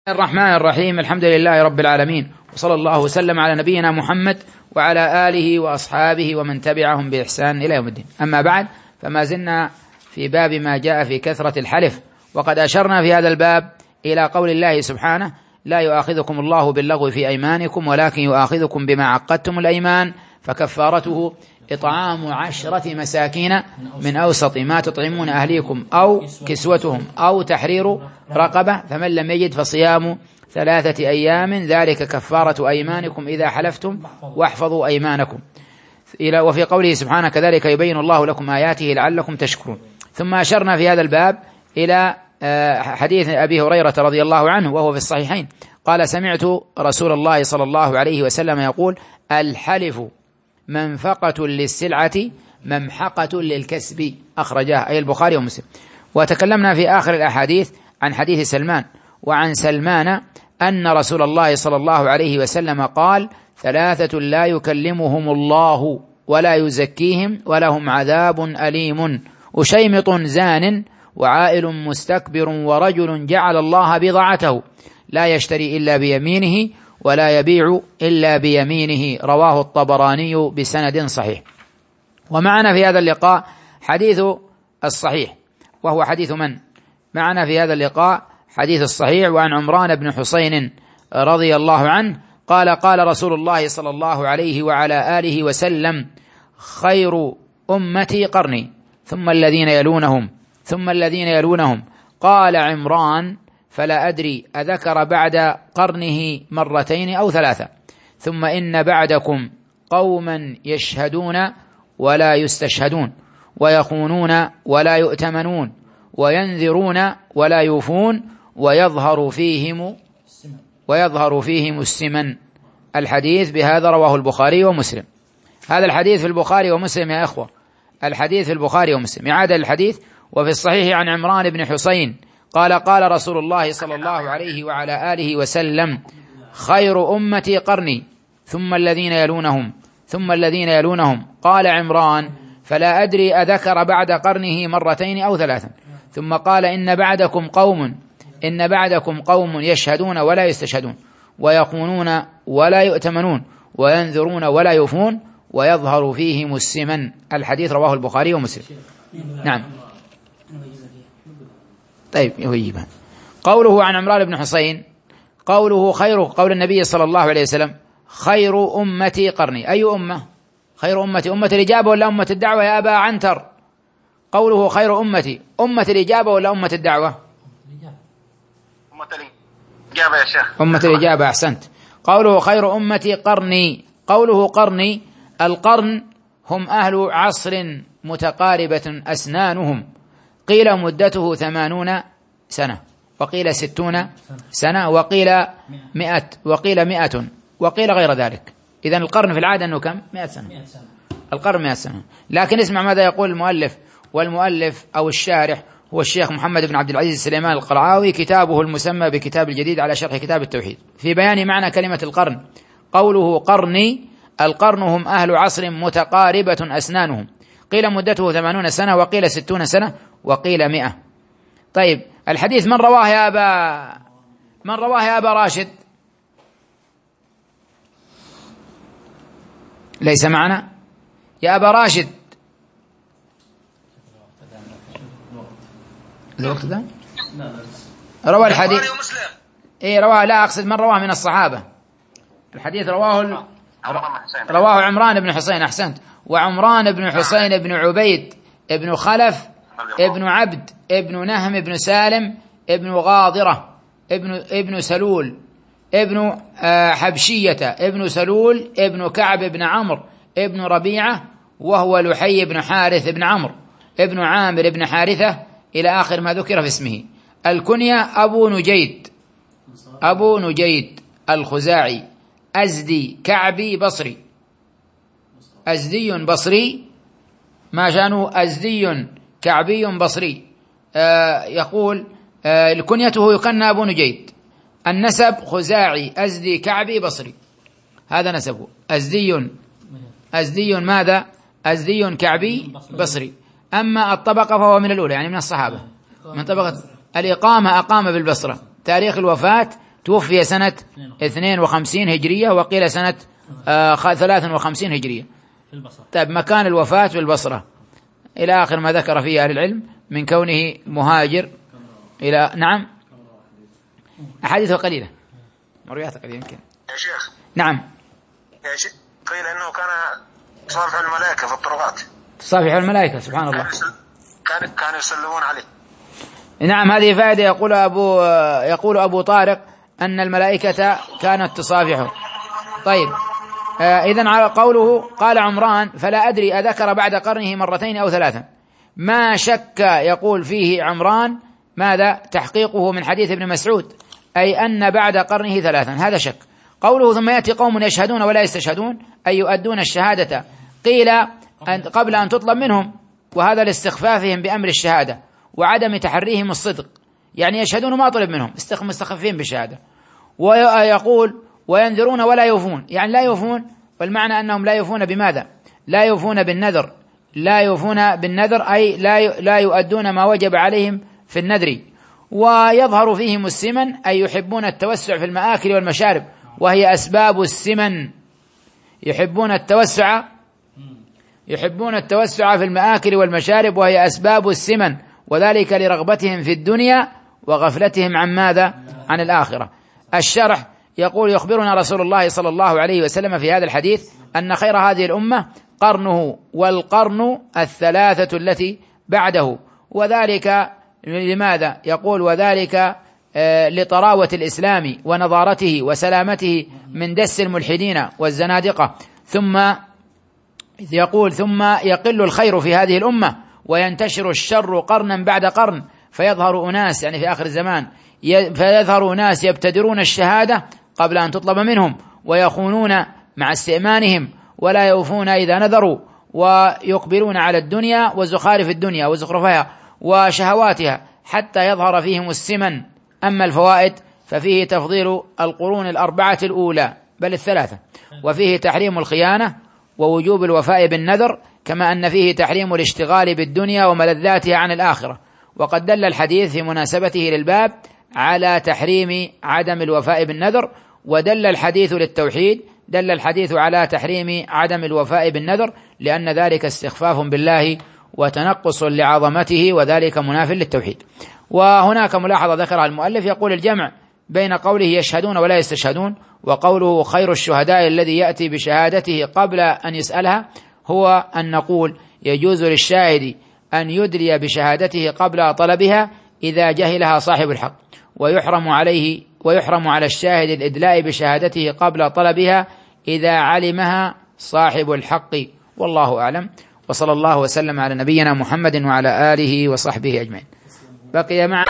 الرحمن الرحيم. الحمد لله رب العالمين، وصلى الله وسلم على نبينا محمد وعلى آله وأصحابه ومن تبعهم بإحسان إلى يوم الدين. أما بعد، فما زلنا في باب ما جاء في كثرة الحلف، وقد أشرنا في هذا الباب إلى قول الله سبحانه: لا يؤاخذكم الله باللغو في أيمانكم ولكن يؤاخذكم بما عقدتم الأيمان فكفارته إطعام 10 مساكين من أوسط ما تطعمون أهليكم أو كسوتهم أو تحرير رقبة، فمن لم يجد فصيام 3 أيام ذلك كفارة أيمانكم إذا حلفتم واحفظوا أيمانكم. وفي قوله سبحانه: كذلك يبين الله لكم آياته لعلكم تشكرون. ثم أشرنا في هذا الباب إلى حديث أبي هريرة رضي الله عنه وهو في الصحيحين قال: سمعت رسول الله صلى الله عليه وسلم يقول: الحلف منفقة للسلعة ممحقة للكسب، أخرجاه أي البخاري ومسلم. وتكلمنا في آخر الأحاديث عن حديث سلمان، وعن سلمان أن رسول الله صلى الله عليه وسلم قال: 3 لا يكلمهم الله ولا يزكيهم ولهم عذاب أليم: أشيمط زان وعائل مستكبر ورجل جعل الله بضاعته لا يشتري إلا بيمينه ولا يبيع إلا بيمينه، رواه الطبراني بسند صحيح. ومعنا في هذا اللقاء حديث الصحيح، وهو حديث من؟ معنا في هذا اللقاء حديث الصحيح. وعن عمران بن حسين رضي الله عنه قال: قال رسول الله صلى الله عليه وعلى آله وسلم: خير أمتي قرني ثم الذين يلونهم ثم الذين يلونهم. قال عمران: فلا أدري أذكر بعد قرنه 2 أو 3. ثم إن بعدكم قوما يشهدون ولا يستشهدون ويخونون ولا يؤتمنون وينذرون ولا يوفون ويظهر فيهم السمن. الحديث بهذا رواه البخاري ومسلم. هذا الحديث في البخاري ومسلم يا أخوة، الحديث في البخاري ومسلم. إعادة الحديث: وفي الصحيح عن عمران بن حسين قال: قال رسول الله صلى الله عليه وعلى آله وسلم: خير أمتي قرني ثم الذين يلونهم ثم الذين يلونهم. قال عمران: فلا أدري أذكر بعد قرنه 2 أو 3. ثم قال: إن بعدكم قوم يشهدون ولا يستشهدون ويخونون ولا يؤتمنون وينذرون ولا يوفون ويظهر فيهم السمن. الحديث رواه البخاري ومسلم. نعم. طيب يجيبها. قوله عن عمران بن حسين، قوله خير، قول النبي صلى الله عليه وسلم: خير أمتي قرني. أي أمة؟ خير أمتي أمة الإجابة ولا أمة الدعوة يا أبا عنتر؟ قوله خير أمتي أمة الإجابة ولا أمة الدعوة؟ أمة الإجابة يا شيخ. أمة الإجابة، أحسنت. قوله خير أمتي قرني، قوله قرني، القرن هم أهل عصر متقاربة أسنانهم، قيل مدته 80 سنة وقيل 60 سنة وقيل 100 وقيل 100 وقيل غير ذلك. إذن القرن في العادة أنه كم؟ 100 سنة. القرن 100 سنة. لكن اسمع ماذا يقول المؤلف، والمؤلف أو الشارح هو الشيخ محمد بن عبد العزيز السليمان القرعاوي، كتابه المسمى بكتاب الجديد على شرح كتاب التوحيد، في بيان معنى كلمة القرن. قوله قرني، القرن هم أهل عصر متقاربة أسنانهم، قيل مدته 80 سنة وقيل 60 سنة وقيل 100. طيب الحديث من رواه يا أبا راشد؟ ليس معنا يا أبا راشد. الوقت ده روى الحديث رواه، لا أقصد من رواه من الصحابة. الحديث رواه عمران بن حسين، أحسنت. وعمران بن حسين بن عبيد ابن خلف ابن عبد ابن نهم ابن سالم ابن غاضرة ابن سلول ابن حبشية ابن سلول ابن كعب بن عمرو ابن ربيعة، وهو لحي بن حارث بن عمرو ابن عامر ابن حارثة إلى آخر ما ذكر في اسمه. الكنية أبو نجيد الخزاعي، أزدي كعبي بصري، أزدي بصري، ما شانه أزدي كعبي بصري. يقول الكنيته يكنى أبو نجيد، النسب خزاعي أزدي كعبي بصري، هذا نسبه. أزدي ماذا؟ أزدي كعبي بصري. أما الطبقة فهو من الأولى، يعني من الصحابة، من طبقة الإقامة، أقام بالبصرة. تاريخ الوفاة توفي سنة 52 هجرية، وقيل سنة 53 هجرية. طيب مكان الوفاة في البصرة إلى آخر ما ذكر فيه أهل العلم من كونه مهاجر إلى نعم أحاديثه قليلة، مروياته قليلة يمكن. يا شيخ نعم يا شيخ قيل أنه كان تصافح الملائكة في الطرقات. تصافح الملائكة سبحان الله. كانوا يسلمون عليه. نعم هذه فائدة. يقول أبو طارق أن الملائكة كانت تصافحه. طيب إذن على قوله قال عمران فلا أدري أذكر بعد قرنه مرتين أو ثلاثا، ما شك يقول فيه عمران ماذا تحقيقه من حديث ابن مسعود، أي أن بعد قرنه ثلاثا، هذا شك. قوله ثم يأتي قوم يشهدون ولا يستشهدون أي يؤدون الشهادة، قيل قبل أن تطلب منهم، وهذا لاستخفافهم بأمر الشهادة وعدم تحريهم الصدق، يعني يشهدون ما طلب منهم مستخفين بالشهادة. ويقول وينذرون ولا يوفون، يعني لا يوفون، والمعنى أنهم لا يوفون بماذا؟ لا يوفون بالنذر، لا يوفون بالنذر أي لا يؤدون ما وجب عليهم في النذر. ويظهر فيهم السمن أي يحبون التوسع في المآكل والمشارب، وهي أسباب السمن، يحبون التوسع في المآكل والمشارب وهي أسباب السمن، وذلك لرغبتهم في الدنيا وغفلتهم عن ماذا؟ عن الآخرة. الشرح يقول يخبرنا رسول الله صلى الله عليه وسلم في هذا الحديث أن خير هذه الأمة قرنه، والقرن الثلاثة التي بعده، وذلك لماذا؟ يقول وذلك لطراوة الإسلام ونضارته وسلامته من دس الملحدين والزنادقة. ثم يقول ثم يقل الخير في هذه الأمة وينتشر الشر قرنا بعد قرن، فيظهر أناس يعني في آخر الزمان فيظهر أناس يبتدرون الشهادة قبل أن تطلب منهم، ويخونون مع استئمانهم، ولا يوفون إذا نذروا، ويقبلون على الدنيا وزخارف الدنيا وزخرفها وشهواتها حتى يظهر فيهم السمن. أما الفوائد ففيه تفضيل القرون الأربعة الأولى بل الثلاثة، وفيه تحريم الخيانة ووجوب الوفاء بالنذر، كما أن فيه تحريم الاشتغال بالدنيا وملذاتها عن الآخرة. وقد دل الحديث في مناسبته للباب على تحريم عدم الوفاء بالنذر، ودل الحديث للتوحيد، دل الحديث على تحريم عدم الوفاء بالنذر، لأن ذلك استخفاف بالله وتنقص لعظمته، وذلك مناف للتوحيد. وهناك ملاحظة ذكرها المؤلف، يقول الجمع بين قوله يشهدون ولا يستشهدون وقوله خير الشهداء الذي يأتي بشهادته قبل أن يسألها، هو أن نقول يجوز للشاهد أن يدري بشهادته قبل طلبها إذا جهلها صاحب الحق، ويحرم على الشاهد الإدلاء بشهادته قبل طلبها إذا علمها صاحب الحق. والله أعلم، وصلى الله وسلم على نبينا محمد وعلى آله وصحبه أجمعين. بقي مع